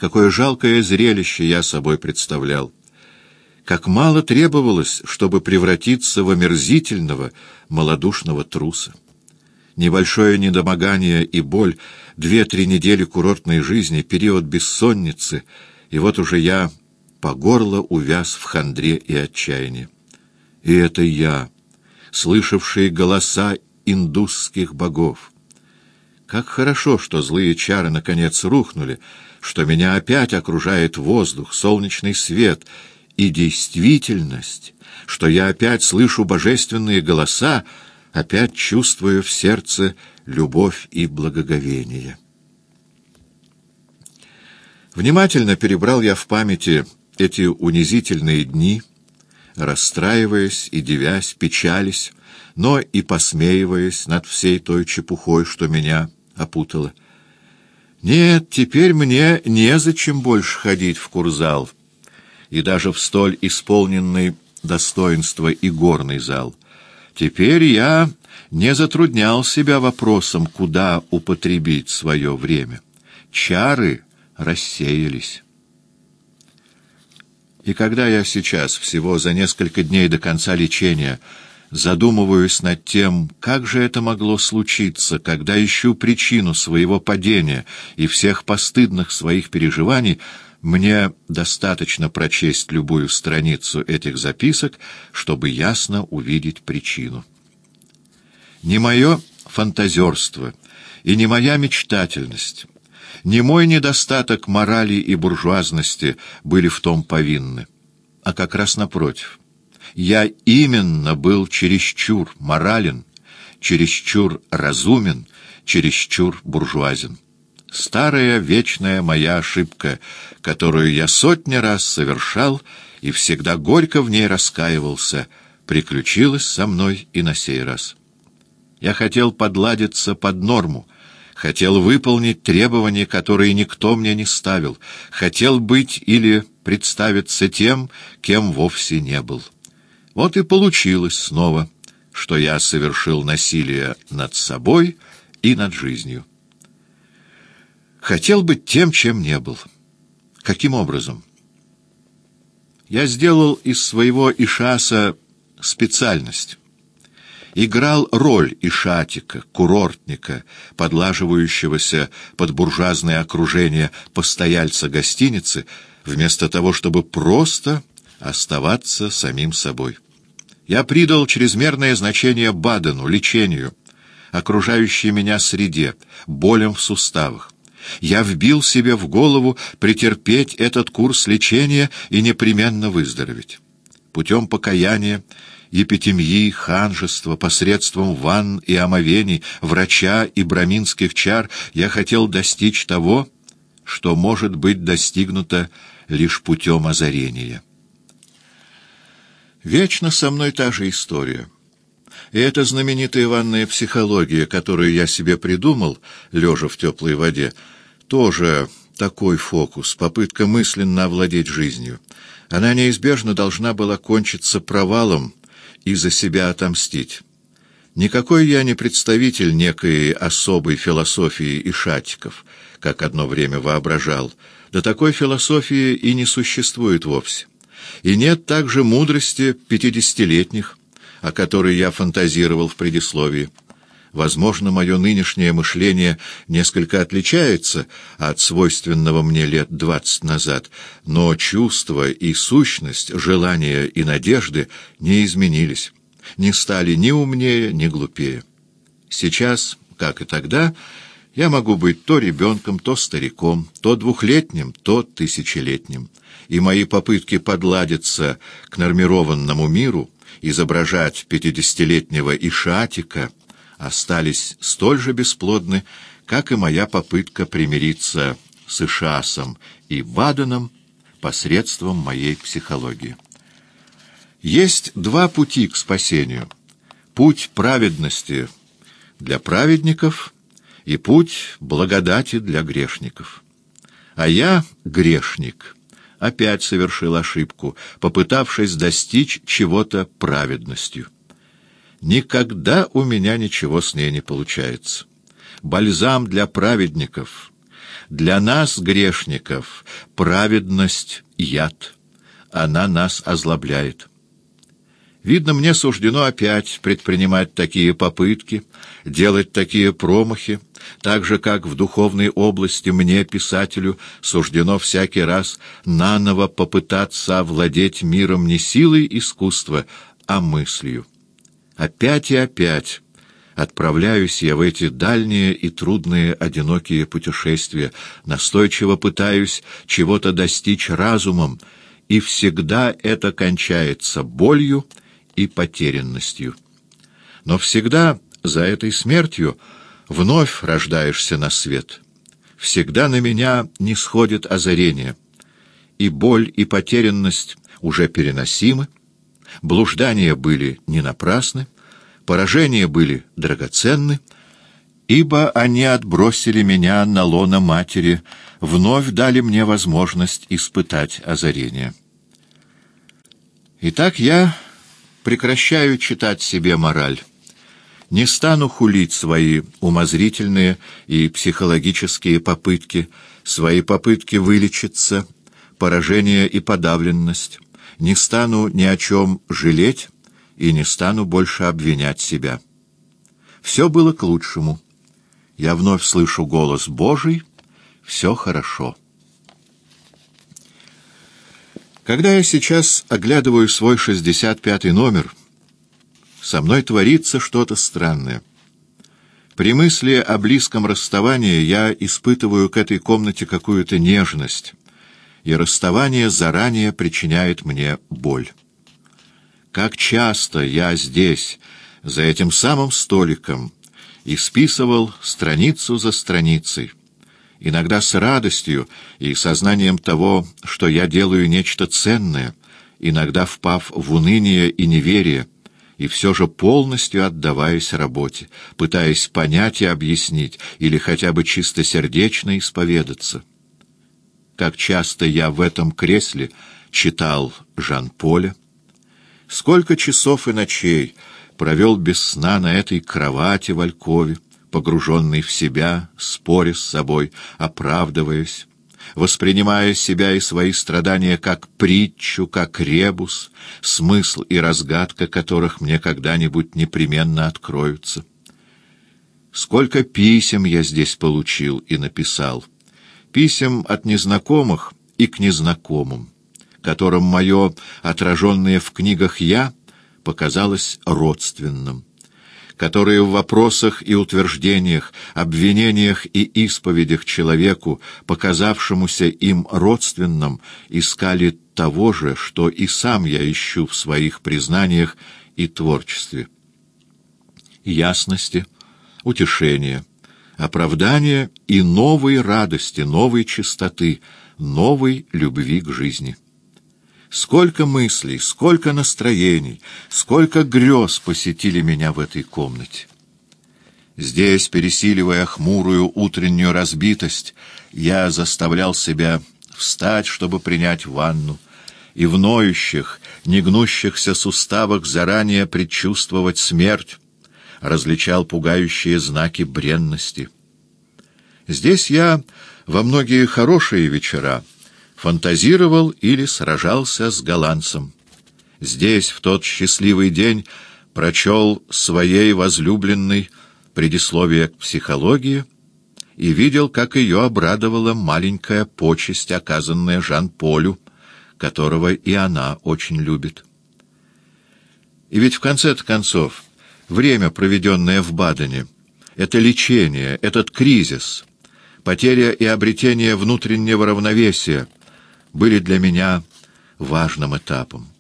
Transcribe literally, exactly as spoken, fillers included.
Какое жалкое зрелище я собой представлял! Как мало требовалось, чтобы превратиться в омерзительного, малодушного труса! Небольшое недомогание и боль, две-три недели курортной жизни, период бессонницы, и вот уже я по горло увяз в хандре и отчаянии. И это я, слышавший голоса индусских богов. Как хорошо, что злые чары наконец рухнули, что меня опять окружает воздух, солнечный свет и действительность, что я опять слышу божественные голоса, опять чувствую в сердце любовь и благоговение. Внимательно перебрал я в памяти эти унизительные дни, расстраиваясь и дивясь, печались, но и посмеиваясь над всей той чепухой, что меня опутало. Нет, теперь мне незачем больше ходить в курзал, и даже в столь исполненный достоинства и горный зал. Теперь я не затруднял себя вопросом, куда употребить свое время. Чары рассеялись. И когда я сейчас, всего за несколько дней до конца лечения, задумываюсь над тем, как же это могло случиться, когда ищу причину своего падения и всех постыдных своих переживаний, мне достаточно прочесть любую страницу этих записок, чтобы ясно увидеть причину. Не мое фантазерство и не моя мечтательность, не мой недостаток морали и буржуазности были в том повинны, а как раз напротив. Я именно был чересчур морален, чересчур разумен, чересчур буржуазен. Старая вечная моя ошибка, которую я сотни раз совершал и всегда горько в ней раскаивался, приключилась со мной и на сей раз. Я хотел подладиться под норму, хотел выполнить требования, которые никто мне не ставил, хотел быть или представиться тем, кем вовсе не был. Вот и получилось снова, что я совершил насилие над собой и над жизнью. Хотел быть тем, чем не был. Каким образом? Я сделал из своего ишаса специальность. Играл роль ишатика, курортника, подлаживающегося под буржуазное окружение постояльца гостиницы, вместо того, чтобы просто оставаться самим собой. Я придал чрезмерное значение Бадену, лечению, окружающей меня среде, болям в суставах. Я вбил себе в голову претерпеть этот курс лечения и непременно выздороветь. Путем покаяния, епитемьи, ханжества, посредством ванн и омовений, врача и браминских чар я хотел достичь того, что может быть достигнуто лишь путем озарения. Вечно со мной та же история. И эта знаменитая ванная психология, которую я себе придумал, лежа в теплой воде, тоже такой фокус, попытка мысленно овладеть жизнью. Она неизбежно должна была кончиться провалом и за себя отомстить. Никакой я не представитель некой особой философии ишатиков, как одно время воображал. Да такой философии и не существует вовсе. И нет также мудрости пятидесятилетних, о которой я фантазировал в предисловии. Возможно, мое нынешнее мышление несколько отличается от свойственного мне лет двадцать назад, но чувства и сущность, желания и надежды не изменились, не стали ни умнее, ни глупее. Сейчас, как и тогда, я могу быть то ребенком, то стариком, то двухлетним, то тысячелетним, и мои попытки подладиться к нормированному миру, изображать пятидесятилетнего ишатика, остались столь же бесплодны, как и моя попытка примириться с Ишасом и Баденом посредством моей психологии. Есть два пути к спасению: путь праведности для праведников и путь благодати для грешников. А я, грешник, опять совершил ошибку, попытавшись достичь чего-то праведностью. Никогда у меня ничего с ней не получается. Бальзам для праведников, Для нас, грешников, праведность — яд. Она нас озлобляет. Видно, мне суждено опять предпринимать такие попытки, делать такие промахи, так же, как в духовной области мне, писателю, суждено всякий раз наново попытаться овладеть миром не силой искусства, а мыслью. Опять и опять отправляюсь я в эти дальние и трудные одинокие путешествия, настойчиво пытаюсь чего-то достичь разумом, и всегда это кончается болью и потерянностью. Но всегда за этой смертью вновь рождаешься на свет. Всегда на меня нисходит озарение, и боль и потерянность уже переносимы, блуждания были не напрасны, поражения были драгоценны, ибо они отбросили меня на лоно матери, вновь дали мне возможность испытать озарение. Итак, я прекращаю читать себе мораль. Не стану хулить свои умозрительные и психологические попытки, свои попытки вылечиться, поражение и подавленность. Не стану ни о чем жалеть и не стану больше обвинять себя. Все было к лучшему. Я вновь слышу голос Божий: все хорошо. Когда я сейчас оглядываю свой шестьдесят пятый номер, со мной творится что-то странное. При мысли о близком расставании я испытываю к этой комнате какую-то нежность, и расставание заранее причиняет мне боль. Как часто я здесь, за этим самым столиком, исписывал страницу за страницей, иногда с радостью и сознанием того, что я делаю нечто ценное, иногда впав в уныние и неверие, и все же полностью отдаваясь работе, пытаясь понять и объяснить, или хотя бы чистосердечно исповедаться. Как часто я в этом кресле читал Жан-Поля, сколько часов и ночей провел без сна на этой кровати в алькове, погруженный в себя, споря с собой, оправдываясь, воспринимая себя и свои страдания как притчу, как ребус, смысл и разгадка которых мне когда-нибудь непременно откроются. Сколько писем я здесь получил и написал, писем от незнакомых и к незнакомым, которым мое отраженное в книгах «я» показалось родственным, которые в вопросах и утверждениях, обвинениях и исповедях человеку, показавшемуся им родственным, искали того же, что и сам я ищу в своих признаниях и творчестве: ясности, утешения, оправдания и новой радости, новой чистоты, новой любви к жизни. Сколько мыслей, сколько настроений, сколько грез посетили меня в этой комнате. Здесь, пересиливая хмурую утреннюю разбитость, я заставлял себя встать, чтобы принять ванну, и в ноющих, негнущихся суставах заранее предчувствовать смерть, различал пугающие знаки бренности. Здесь я во многие хорошие вечера фантазировал или сражался с голландцем. Здесь, в тот счастливый день, прочел своей возлюбленной предисловие к психологии и видел, как ее обрадовала маленькая почесть, оказанная Жан-Полю, которого и она очень любит. И ведь в конце-то концов, время, проведенное в Бадене, это лечение, этот кризис, потеря и обретение внутреннего равновесия, были для меня важным этапом.